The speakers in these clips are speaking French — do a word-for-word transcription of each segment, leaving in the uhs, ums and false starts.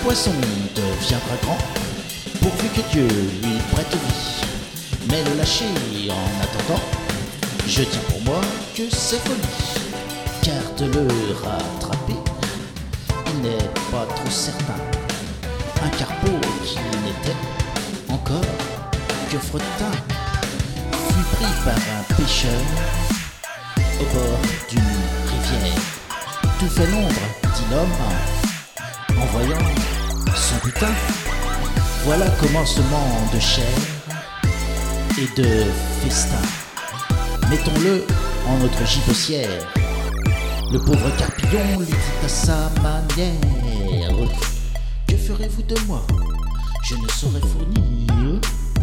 poisson deviendra grand, pourvu que Dieu lui prête vie. Mais le lâcher en attendant, je tiens pour moi que c'est folie. Car de le rattraper, il n'est pas trop certain. Un carpeau qui n'était encore que fretin fut pris par un pêcheur au bord d'une rivière. Tout fait l'ombre, dit l'homme, en voyant son butin. Voilà commencement de chair et de festin. Mettons-le en notre gibecière. Le pauvre Carpillon lui dit à sa manière: que ferez-vous de moi? Je ne saurais fournir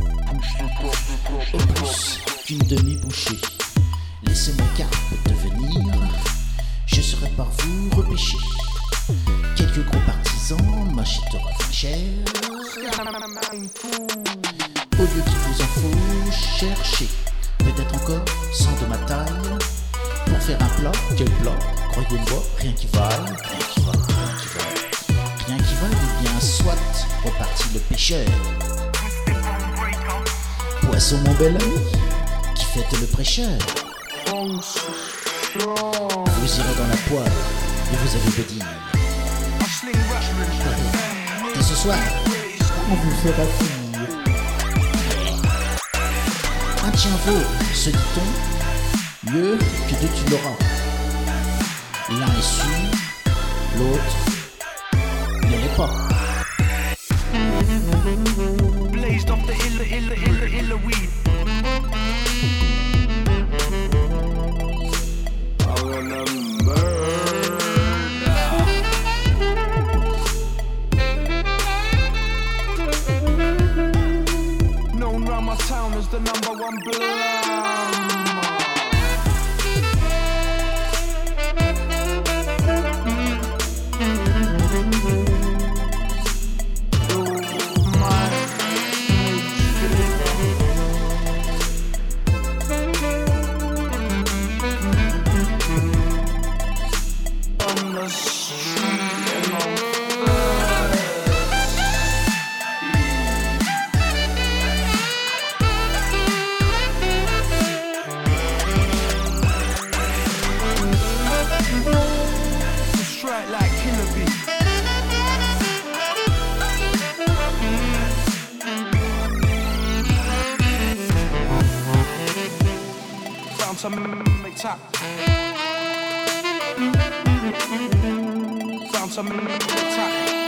au plus qu'une demi-bouchée. Laissez-moi Carpe devenir, je serai par vous repêché. Quelques gros partisans m'achètera fin cher. Au lieu qu'il vous en faut chercher, peut-être encore cent de ma taille, pour faire un plat. Quel plat? Croyez-moi, rien qui vaille, rien qui vaille, rien qui vaille, rien qui vaille, ou bien soit repartit le pêcheur. Poisson, mon bel ami, qui fête le prêcheur. Vous irez dans la poêle et vous avez beau dire: et ce soir, on vous fera finir. Un tien vaut, se dit-on, mieux que deux tu l'auras. L'un est sûr, l'autre ne l'est pas. Blazed off the illa illa illa illa weed. I wanna murder. Known round my town as the number one blood. Some make top. Found some make top.